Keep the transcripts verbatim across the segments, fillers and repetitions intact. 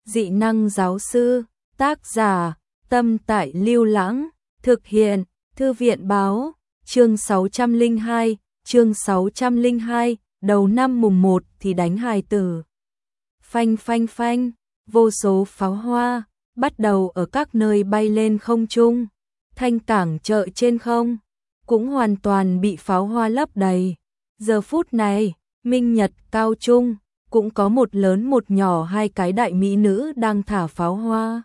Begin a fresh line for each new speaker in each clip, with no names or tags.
dị năng giáo sư, tác giả, Tâm Tại Lưu Lãng, thực hiện, Thư viện báo, chương sáu trăm lẻ hai, chương sáu trăm lẻ hai, đầu năm mùng một thì đánh hài tử. Phanh phanh phanh, vô số pháo hoa, bắt đầu ở các nơi bay lên không trung, thanh cảng chợ trên không, cũng hoàn toàn bị pháo hoa lấp đầy. Giờ phút này, Minh Nhật Cao Trung, cũng có một lớn một nhỏ hai cái đại mỹ nữ đang thả pháo hoa.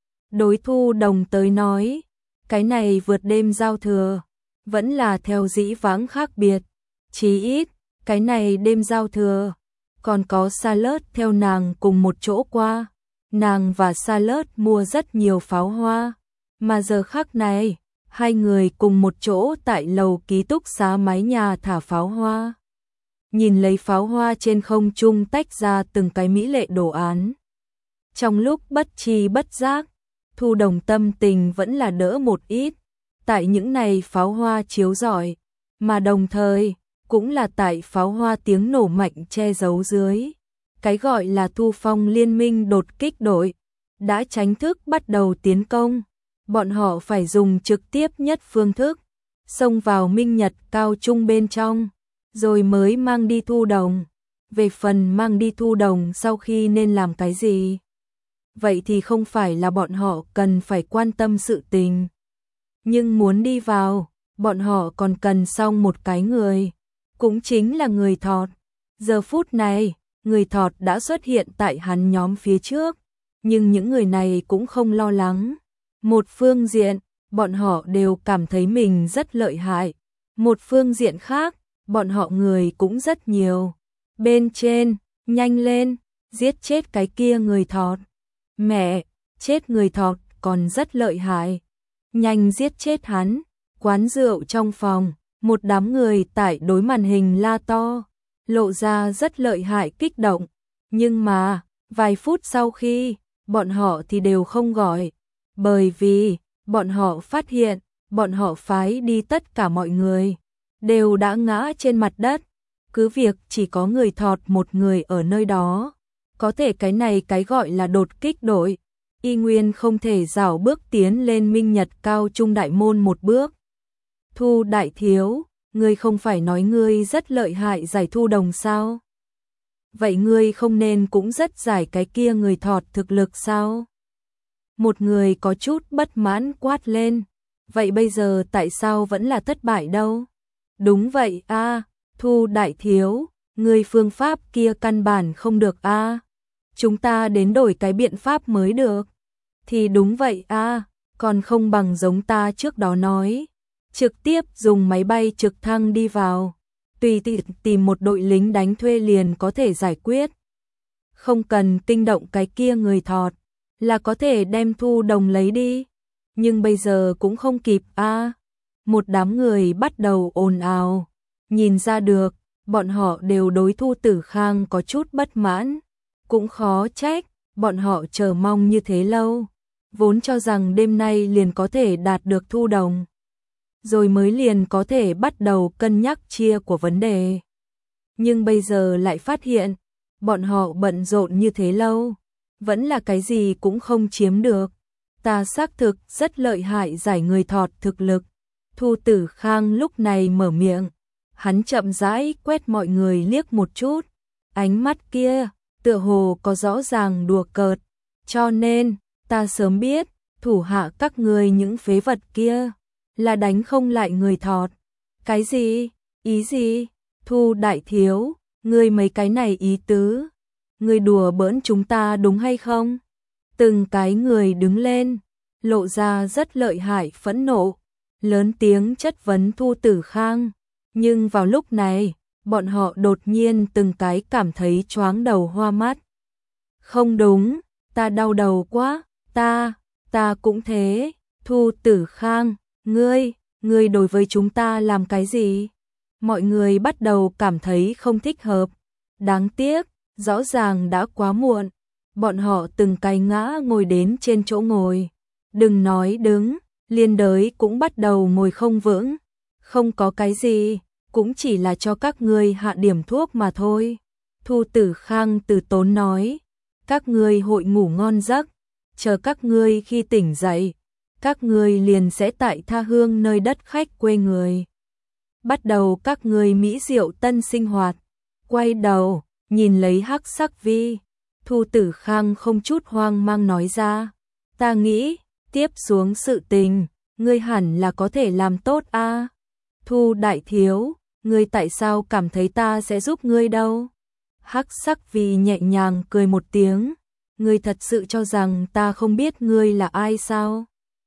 Đối Thu Đồng tới nói, cái này vượt đêm giao thừa, vẫn là theo dĩ vãng khác biệt, chí ít, cái này đêm giao thừa, còn có Salad theo nàng cùng một chỗ qua, nàng và Salad mua rất nhiều pháo hoa, mà giờ khắc này, hai người cùng một chỗ tại lầu ký túc xá mái nhà thả pháo hoa. Nhìn lấy pháo hoa trên không trung tách ra từng cái mỹ lệ đồ án. Trong lúc bất tri bất giác, Thu Đồng tâm tình vẫn là đỡ một ít, tại những này pháo hoa chiếu rọi, mà đồng thời, cũng là tại pháo hoa tiếng nổ mạnh che giấu dưới. Cái gọi là Thu Phong liên minh đột kích đội, đã chính thức bắt đầu tiến công, bọn họ phải dùng trực tiếp nhất phương thức, xông vào Minh Nhật Cao Trung bên trong, rồi mới mang đi Thu Đồng. Về phần mang đi Thu Đồng sau khi nên làm cái gì? Vậy thì không phải là bọn họ cần phải quan tâm sự tình. Nhưng muốn đi vào, bọn họ còn cần xong một cái người, cũng chính là người thọt. Giờ phút này, người thọt đã xuất hiện tại hắn nhóm phía trước, nhưng những người này cũng không lo lắng. Một phương diện, bọn họ đều cảm thấy mình rất lợi hại. Một phương diện khác, bọn họ người cũng rất nhiều. Bên trên, nhanh lên, giết chết cái kia người thọt. Mẹ, chết người thọt còn rất lợi hại. Nhanh giết chết hắn. Quán rượu trong phòng, một đám người tại đối màn hình la to, lộ ra rất lợi hại kích động. Nhưng mà, vài phút sau khi, bọn họ thì đều không gọi. Bởi vì, bọn họ phát hiện, bọn họ phái đi tất cả mọi người, đều đã ngã trên mặt đất. Cứ việc chỉ có người thọt một người ở nơi đó. Có thể cái này cái gọi là đột kích đội, y nguyên không thể rảo bước tiến lên Minh Nhật Cao Trung đại môn một bước. Thu đại thiếu, ngươi không phải nói ngươi rất lợi hại giải Thu Đồng sao? Vậy ngươi không nên cũng rất giải cái kia người thọt thực lực sao? Một người có chút bất mãn quát lên. Vậy bây giờ tại sao vẫn là thất bại đâu? Đúng vậy a, Thu đại thiếu, ngươi phương pháp kia căn bản không được a. Chúng ta đến đổi cái biện pháp mới được. Thì đúng vậy a, còn không bằng giống ta trước đó nói, trực tiếp dùng máy bay trực thăng đi vào, tùy tiện tìm một đội lính đánh thuê liền có thể giải quyết. Không cần kinh động cái kia người thọt, là có thể đem Thu Đồng lấy đi. Nhưng bây giờ cũng không kịp a. Một đám người bắt đầu ồn ào, nhìn ra được, bọn họ đều đối Thu Tử Khang có chút bất mãn. Cũng khó trách, bọn họ chờ mong như thế lâu, vốn cho rằng đêm nay liền có thể đạt được Thu Đồng, rồi mới liền có thể bắt đầu cân nhắc chia của vấn đề. Nhưng bây giờ lại phát hiện, bọn họ bận rộn như thế lâu, vẫn là cái gì cũng không chiếm được. Ta xác thực rất lợi hại giải người thọt thực lực. Thu Tử Khang lúc này mở miệng, hắn chậm rãi quét mọi người liếc một chút, ánh mắt kia tựa hồ có rõ ràng đùa cợt, cho nên, ta sớm biết, thủ hạ các người những phế vật kia, là đánh không lại người thọt. Cái gì? Ý gì? Thu đại thiếu, ngươi mấy cái này ý tứ, ngươi đùa bỡn chúng ta đúng hay không? Từng cái người đứng lên, lộ ra rất lợi hại phẫn nộ, lớn tiếng chất vấn Thu Tử Khang, nhưng vào lúc này, bọn họ đột nhiên từng cái cảm thấy choáng đầu hoa mắt. Không đúng, ta đau đầu quá, ta, ta cũng thế. Thu Tử Khang, ngươi, ngươi đối với chúng ta làm cái gì? Mọi người bắt đầu cảm thấy không thích hợp. Đáng tiếc, rõ ràng đã quá muộn. Bọn họ từng cái ngã ngồi đến trên chỗ ngồi. Đừng nói đứng, liên đới cũng bắt đầu ngồi không vững. Không có cái gì, cũng chỉ là cho các ngươi hạ điểm thuốc mà thôi. Thu Tử Khang từ tốn nói. các ngươi hội ngủ ngon giấc, chờ các ngươi khi tỉnh dậy, các ngươi liền sẽ tại tha hương nơi đất khách quê người. Bắt đầu các ngươi mỹ diệu tân sinh hoạt. Quay đầu, nhìn lấy Hắc Sắc Vi, Thu Tử Khang không chút hoang mang nói ra, ta nghĩ, tiếp xuống sự tình, ngươi hẳn là có thể làm tốt a. Thu đại thiếu, ngươi tại sao cảm thấy ta sẽ giúp ngươi đâu? Hắc Sắc Vi nhẹ nhàng cười một tiếng, ngươi thật sự cho rằng ta không biết ngươi là ai sao?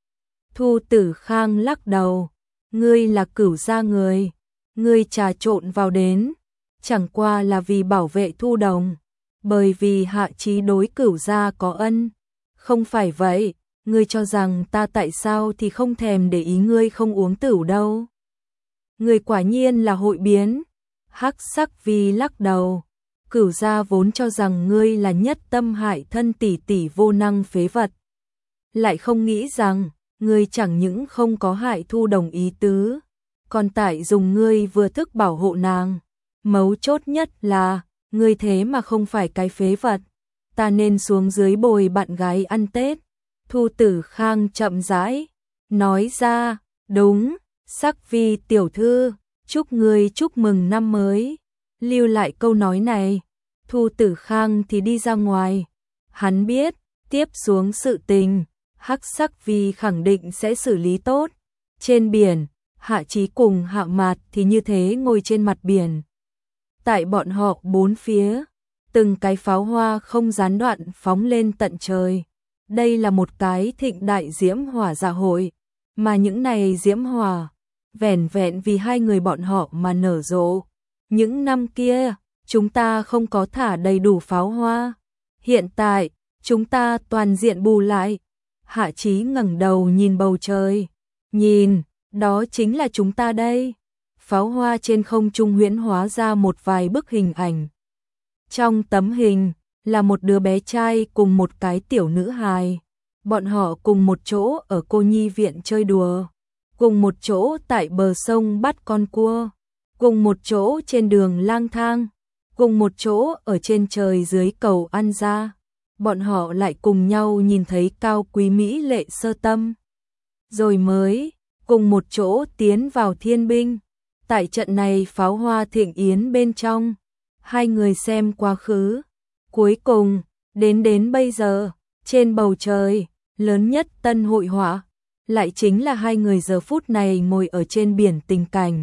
Thu Tử Khang lắc đầu, ngươi là Cửu gia người, ngươi trà trộn vào đến, chẳng qua là vì bảo vệ Thu Đồng, bởi vì Hạ Chí đối Cửu gia có ân, không phải vậy, ngươi cho rằng ta tại sao thì không thèm để ý ngươi không uống tửu đâu. Ngươi quả nhiên là hội biến. Hắc Sắc Vi lắc đầu, Cửu gia vốn cho rằng ngươi là nhất tâm hại thân tỷ tỷ vô năng phế vật, lại không nghĩ rằng ngươi chẳng những không có hại Thu Đồng ý tứ, còn tại dùng ngươi vừa thức bảo hộ nàng. Mấu chốt nhất là, ngươi thế mà không phải cái phế vật, ta nên xuống dưới bồi bạn gái ăn Tết. Thu Tử Khang chậm rãi nói ra, đúng, Sắc Vi tiểu thư, chúc ngươi chúc mừng năm mới. Lưu lại câu nói này, Thu Tử Khang thì đi ra ngoài. Hắn biết, tiếp xuống sự tình, Hắc Sắc Vi khẳng định sẽ xử lý tốt. Trên biển, Hạ Chí cùng Hạ Mạt thì như thế ngồi trên mặt biển. Tại bọn họ bốn phía, từng cái pháo hoa không gián đoạn phóng lên tận trời. Đây là một cái thịnh đại diễm hỏa dạ hội, mà những này diễm hỏa, vẻn vẹn vì hai người bọn họ mà nở rộ. Những năm kia, chúng ta không có thả đầy đủ pháo hoa. Hiện tại, chúng ta toàn diện bù lại. Hạ Chí ngẩng đầu nhìn bầu trời. Nhìn, đó chính là chúng ta đây. Pháo hoa trên không trung huyễn hóa ra một vài bức hình ảnh. Trong tấm hình, là một đứa bé trai cùng một cái tiểu nữ hài. Bọn họ cùng một chỗ ở cô nhi viện chơi đùa. Cùng một chỗ tại bờ sông bắt con cua. Cùng một chỗ trên đường lang thang. Cùng một chỗ ở trên trời dưới cầu ăn ra. Bọn họ lại cùng nhau nhìn thấy cao quý mỹ lệ sơ tâm. Rồi mới cùng một chỗ tiến vào thiên binh. Tại trận này pháo hoa thịnh yến bên trong, hai người xem quá khứ. Cuối cùng, đến đến bây giờ, trên bầu trời, lớn nhất tân hội họa, lại chính là hai người giờ phút này ngồi ở trên biển tình cảnh.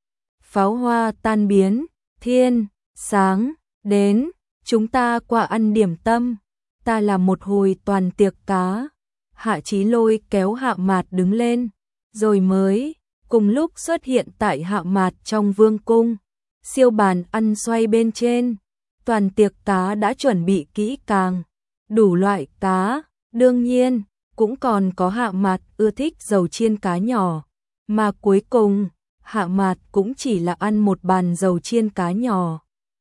Pháo hoa tan biến, thiên, sáng, đến, chúng ta qua ăn điểm tâm, ta làm một hồi toàn tiệc cá. Hạ Chí lôi kéo Hạ Mạt đứng lên, rồi mới, cùng lúc xuất hiện tại Hạ Mạt trong vương cung. Siêu bàn ăn xoay bên trên, toàn tiệc cá đã chuẩn bị kỹ càng, đủ loại cá, đương nhiên, cũng còn có Hạ Mạt ưa thích dầu chiên cá nhỏ, mà cuối cùng, Hạ Mạt cũng chỉ là ăn một bàn dầu chiên cá nhỏ.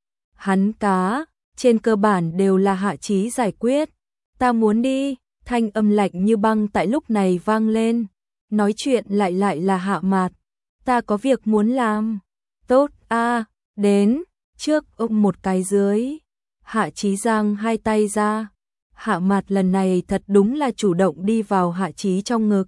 Hắn cá, trên cơ bản đều là Hạ Chí giải quyết. Ta muốn đi, thanh âm lạnh như băng tại lúc này vang lên. Nói chuyện lại lại là Hạ Mạt. Ta có việc muốn làm. Tốt a, đến, trước ôm một cái dưới. Hạ Chí giang hai tay ra. Hạ Mạt lần này thật đúng là chủ động đi vào Hạ Chí trong ngực.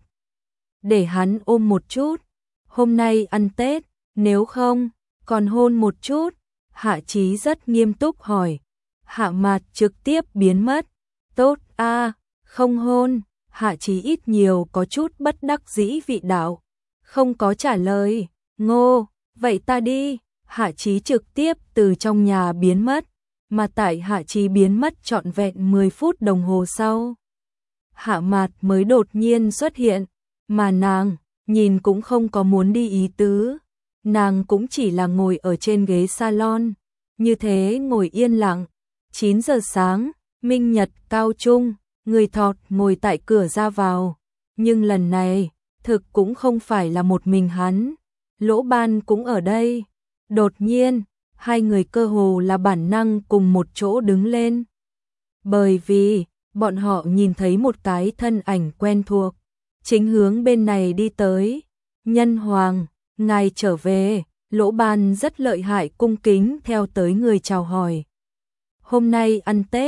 Để hắn ôm một chút. Hôm nay ăn Tết, nếu không, còn hôn một chút. Hạ Chí rất nghiêm túc hỏi. Hạ Mạt trực tiếp biến mất. Tốt a, không hôn. Hạ Chí ít nhiều có chút bất đắc dĩ vị đạo. Không có trả lời. Ngô, vậy ta đi. Hạ Chí trực tiếp từ trong nhà biến mất. Mà tại Hạ Chí biến mất trọn vẹn mười phút đồng hồ sau, Hạ Mạt mới đột nhiên xuất hiện. Mà nàng, nhìn cũng không có muốn đi ý tứ. Nàng cũng chỉ là ngồi ở trên ghế salon. Như thế ngồi yên lặng. chín giờ sáng, Minh Nhật cao trung, người thọt ngồi tại cửa ra vào. Nhưng lần này, thực cũng không phải là một mình hắn. Lỗ Ban cũng ở đây. Đột nhiên, hai người cơ hồ là bản năng cùng một chỗ đứng lên. Bởi vì, bọn họ nhìn thấy một cái thân ảnh quen thuộc. Chính hướng bên này đi tới. Nhân Hoàng, ngài trở về. Lỗ Ban rất lợi hại cung kính theo tới người chào hỏi. Hôm nay ăn Tết,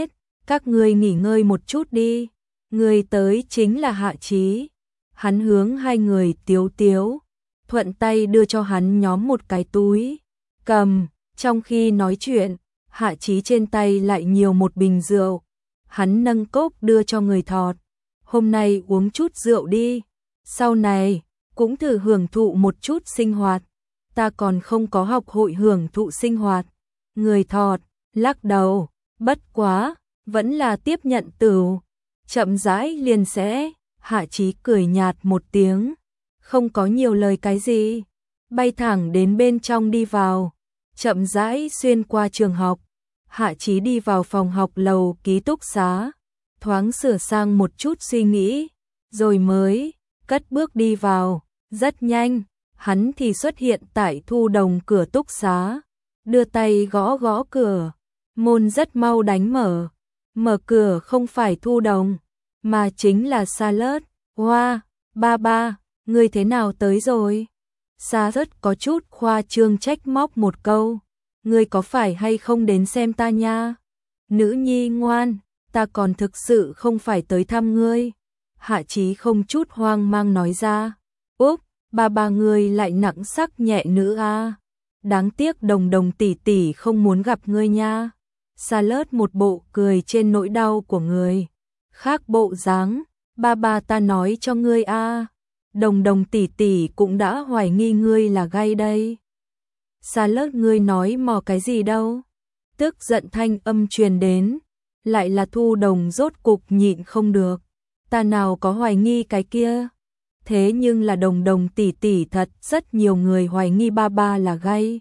các ngươi nghỉ ngơi một chút đi, người tới chính là Hạ Chí. Hắn hướng hai người tiếu tiếu, thuận tay đưa cho hắn nhóm một cái túi, cầm, trong khi nói chuyện, Hạ Chí trên tay lại nhiều một bình rượu, hắn nâng cốc đưa cho người thọt, hôm nay uống chút rượu đi, sau này, cũng thử hưởng thụ một chút sinh hoạt, ta còn không có học hội hưởng thụ sinh hoạt, người thọt, lắc đầu, bất quá, vẫn là tiếp nhận tửu, chậm rãi liền sẽ, Hạ Chí cười nhạt một tiếng, không có nhiều lời cái gì, bay thẳng đến bên trong đi vào, chậm rãi xuyên qua trường học, Hạ Chí đi vào phòng học lầu ký túc xá, thoáng sửa sang một chút suy nghĩ, rồi mới cất bước đi vào, rất nhanh, hắn thì xuất hiện tại Thu Đồng cửa túc xá, đưa tay gõ gõ cửa, môn rất mau đánh mở, mở cửa không phải Thu Đồng, mà chính là Charlotte. Hoa, ba ba, ngươi thế nào tới rồi? Charlotte có chút khoa trương trách móc một câu, ngươi có phải hay không đến xem ta nha? Nữ nhi ngoan, ta còn thực sự không phải tới thăm ngươi. Hạ Chí không chút hoang mang nói ra. Úp, ba ba ngươi lại nặng sắc nhẹ nữ a. Đáng tiếc Đồng Đồng tỷ tỷ không muốn gặp ngươi nha. Charlotte một bộ cười trên nỗi đau của người khác bộ dáng. Ba ba ta nói cho ngươi a, Đồng Đồng tỷ tỷ cũng đã hoài nghi ngươi là gay đây. Charlotte, ngươi nói mò cái gì đâu? Tức giận thanh âm truyền đến, lại là Thu Đồng rốt cục nhịn không được. Ta nào có hoài nghi cái kia? Thế nhưng là Đồng Đồng tỷ tỷ thật, rất nhiều người hoài nghi ba ba là gay.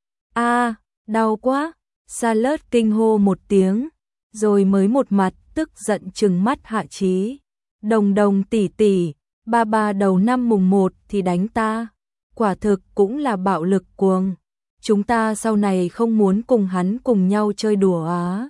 A, đau quá. Charlotte kinh hô một tiếng, rồi mới một mặt tức giận trừng mắt Hạ Chí. Đồng Đồng tỷ tỷ, ba ba đầu năm mùng một thì đánh ta, quả thực cũng là bạo lực cuồng. Chúng ta sau này không muốn cùng hắn cùng nhau chơi đùa á.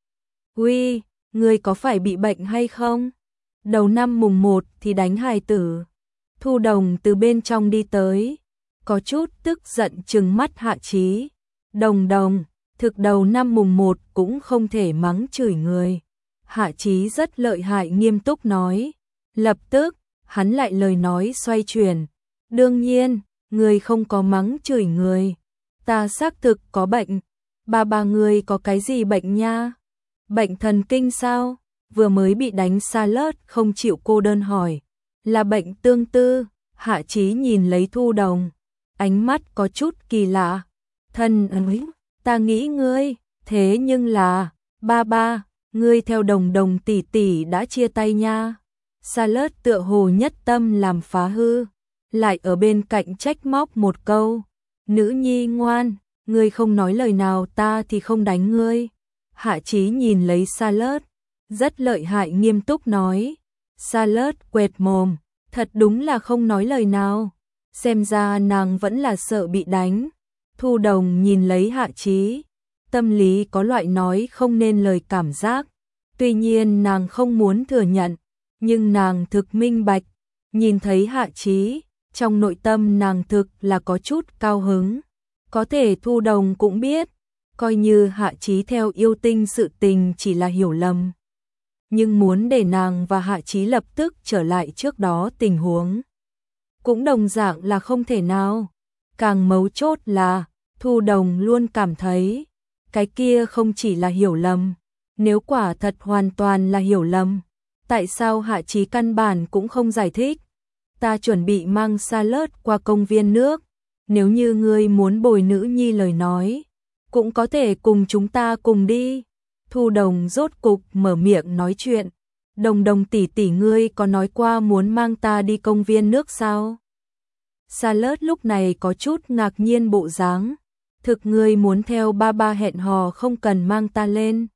Uy, ngươi có phải bị bệnh hay không? Đầu năm mùng một thì đánh hài tử. Thu Đồng từ bên trong đi tới, có chút tức giận trừng mắt Hạ Chí. Đồng Đồng, thực đầu năm mùng một cũng không thể mắng chửi người. Hạ Chí rất lợi hại nghiêm túc nói. Lập tức, hắn lại lời nói xoay chuyển. Đương nhiên, người không có mắng chửi người. Ta xác thực có bệnh. Ba ba người có cái gì bệnh nha? Bệnh thần kinh sao? Vừa mới bị đánh Charlotte không chịu cô đơn hỏi. Là bệnh tương tư. Hạ Chí nhìn lấy Thu Đồng, ánh mắt có chút kỳ lạ. Thân ấy, ta nghĩ ngươi, thế nhưng là, ba ba, ngươi theo Đồng Đồng tỷ tỷ đã chia tay nha. Charlotte tựa hồ nhất tâm làm phá hư, lại ở bên cạnh trách móc một câu. Nữ nhi ngoan, ngươi không nói lời nào ta thì không đánh ngươi. Hạ Chí nhìn lấy Charlotte, rất lợi hại nghiêm túc nói. Charlotte quệt mồm, thật đúng là không nói lời nào. Xem ra nàng vẫn là sợ bị đánh. Thu Đồng nhìn lấy Hạ Chí, tâm lý có loại nói không nên lời cảm giác. Tuy nhiên nàng không muốn thừa nhận, nhưng nàng thực minh bạch, nhìn thấy Hạ Chí, trong nội tâm nàng thực là có chút cao hứng. Có thể Thu Đồng cũng biết, coi như Hạ Chí theo yêu tinh sự tình chỉ là hiểu lầm. Nhưng muốn để nàng và Hạ Chí lập tức trở lại trước đó tình huống, cũng đồng dạng là không thể nào. Càng mấu chốt là, Thu Đồng luôn cảm thấy, cái kia không chỉ là hiểu lầm. Nếu quả thật hoàn toàn là hiểu lầm, tại sao Hạ Chí căn bản cũng không giải thích? Ta chuẩn bị mang Charlotte qua công viên nước, nếu như ngươi muốn bồi nữ nhi lời nói, cũng có thể cùng chúng ta cùng đi. Thu Đồng rốt cục mở miệng nói chuyện. Đồng Đồng tỷ tỷ, ngươi có nói qua muốn mang ta đi công viên nước sao? Charlotte lúc này có chút ngạc nhiên bộ dáng. Thực ngươi muốn theo ba ba hẹn hò không cần mang ta lên.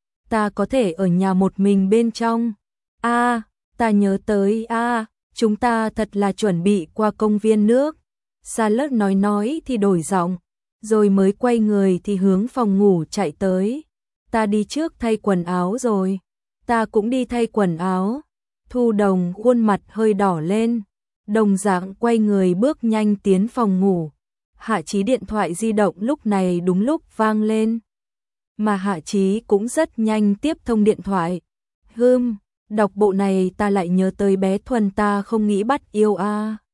Ta có thể ở nhà một mình bên trong. A, à, ta nhớ tới a, à, chúng ta thật là chuẩn bị qua công viên nước. Charlotte nói nói thì đổi giọng, rồi mới quay người thì hướng phòng ngủ chạy tới. Ta đi trước thay quần áo rồi. Ta cũng đi thay quần áo. Thu Đồng khuôn mặt hơi đỏ lên, đồng dạng quay người bước nhanh tiến phòng ngủ. Hạ Chí điện thoại di động lúc này đúng lúc vang lên. mà Hạ Chí cũng rất nhanh tiếp thông điện thoại. Hừm, đọc bộ này ta lại nhớ tới bé Thuần ta không nghĩ bắt yêu a.